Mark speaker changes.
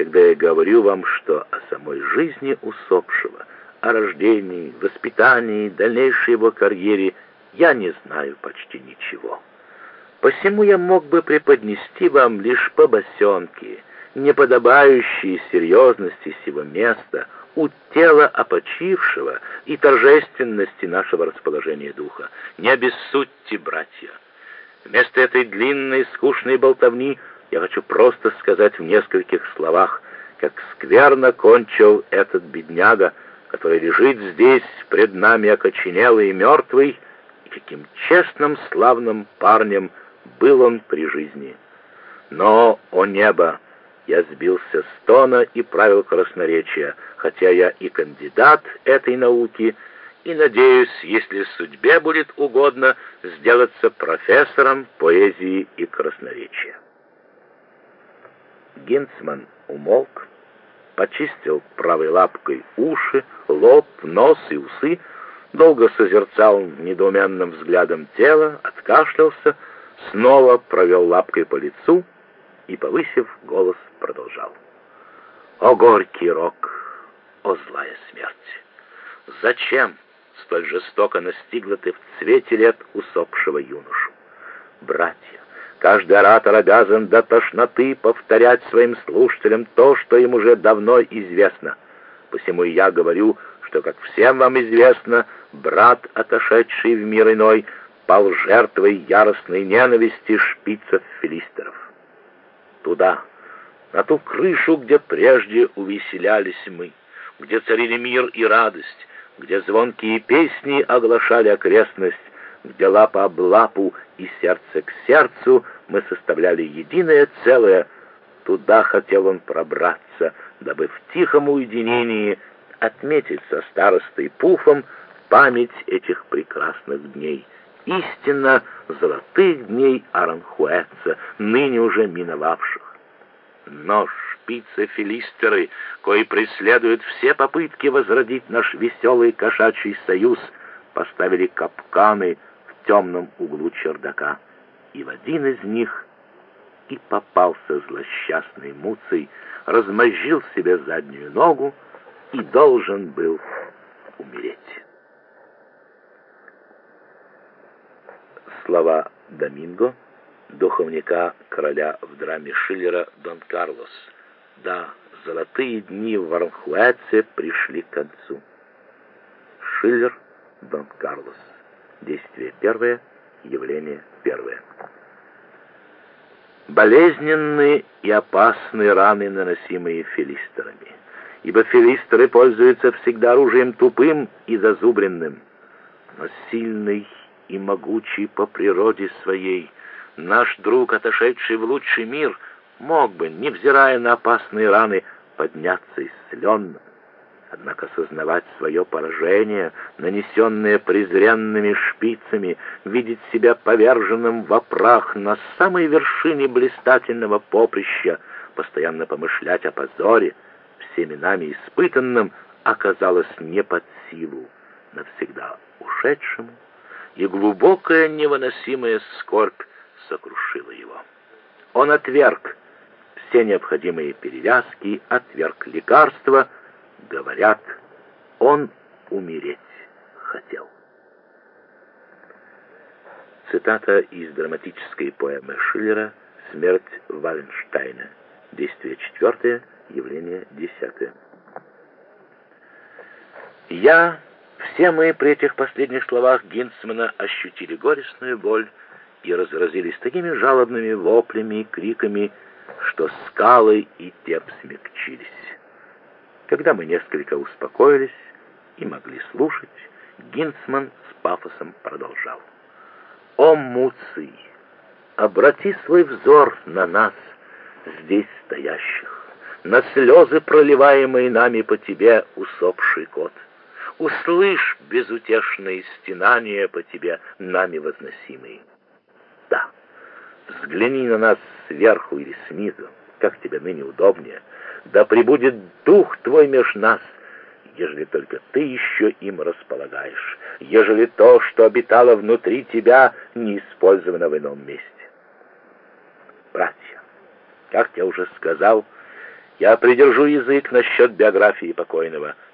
Speaker 1: когда я говорю вам, что о самой жизни усопшего, о рождении, воспитании, дальнейшей его карьере я не знаю почти ничего. Посему я мог бы преподнести вам лишь побосенки, неподобающие серьезности сего места, у тела опочившего и торжественности нашего расположения духа. Не обессудьте, братья. Вместо этой длинной, скучной болтовни я хочу просто сказать в нескольких словах, как скверно кончил этот бедняга, который лежит здесь пред нами окоченелый и мертвый, и каким честным, славным парнем был он при жизни. Но, о небо, я сбился с тона и правил красноречия, хотя я и кандидат этой науки, и надеюсь, если судьбе будет угодно, сделаться профессором поэзии и красноречия. Гинцман умолк, почистил правой лапкой уши, лоб, нос и усы, долго созерцал недоуменным взглядом тело, откашлялся, снова провел лапкой по лицу и, повысив голос, продолжал. «О горький рок, о злая смерть! Зачем столь жестоко настигла ты в цвете лет усопшего юношу? Братья, каждый оратор обязан до тошноты повторять своим слушателям то, что им уже давно известно. Посему я говорю, что, как всем вам известно, брат, отошедший в мир иной, пал жертвой яростной ненависти шпицев-филистеров. Туда, на ту крышу, где прежде увеселялись мы, где царили мир и радость, где звонкие песни оглашали окрестность, где лапа об лапу и сердце к сердцу мы составляли единое целое, туда хотел он пробраться, дабы в тихом уединении отметить со старостой Пуфом память этих прекрасных дней, истинно золотых дней Аранхуэца, ныне уже миновавших. Но шпицы-филистеры, кои преследуют все попытки возродить наш веселый кошачий союз, поставили капканы в темном углу чердака, и в один из них и попался злосчастный Муций, размозжил себе заднюю ногу и должен был умереть. Слова Доминго, духовника короля в драме Шиллера «Дон Карлос». Да, золотые дни в Аранхуэце пришли к концу. Шиллер, Дон Карлос. Действие первое, явление первое. Болезненные и опасные раны, наносимые филистерами, ибо филистеры пользуются всегда оружием тупым и зазубренным, но сильный и могучий по природе своей, наш друг, отошедший в лучший мир, мог бы, невзирая на опасные раны, подняться исцеленно. Однако сознавать свое поражение, нанесенное презренными шпицами, видеть себя поверженным во прах на самой вершине блистательного поприща, постоянно помышлять о позоре, всеми нами испытанном, оказалось не под силу навсегда ушедшему, и глубокая невыносимая скорбь сокрушила его. Он отверг все необходимые перевязки, отверг лекарства. Говорят, он умереть хотел. Цитата из драматической поэмы Шиллера «Смерть Валенштейна». Действие 4, явление 10. Все мы при этих последних словах Гинцмана ощутили горестную боль и разразились такими жалобными воплями и криками, что скалы и те смягчились. Когда мы несколько успокоились и могли слушать, Гинцман с пафосом продолжал. «О, Муций, обрати свой взор на нас, здесь стоящих, на слезы, проливаемые нами по тебе, усопший кот. Услышь безутешные стенания по тебе, нами возносимые. Да, взгляни на нас сверху или снизу, как тебе ныне удобнее, да пребудет дух твой меж нас, ежели только ты еще им располагаешь, ежели то, что обитало внутри тебя, не использовано в ином месте. Братья, как я уже сказал, Я придержу язык насчет биографии покойного.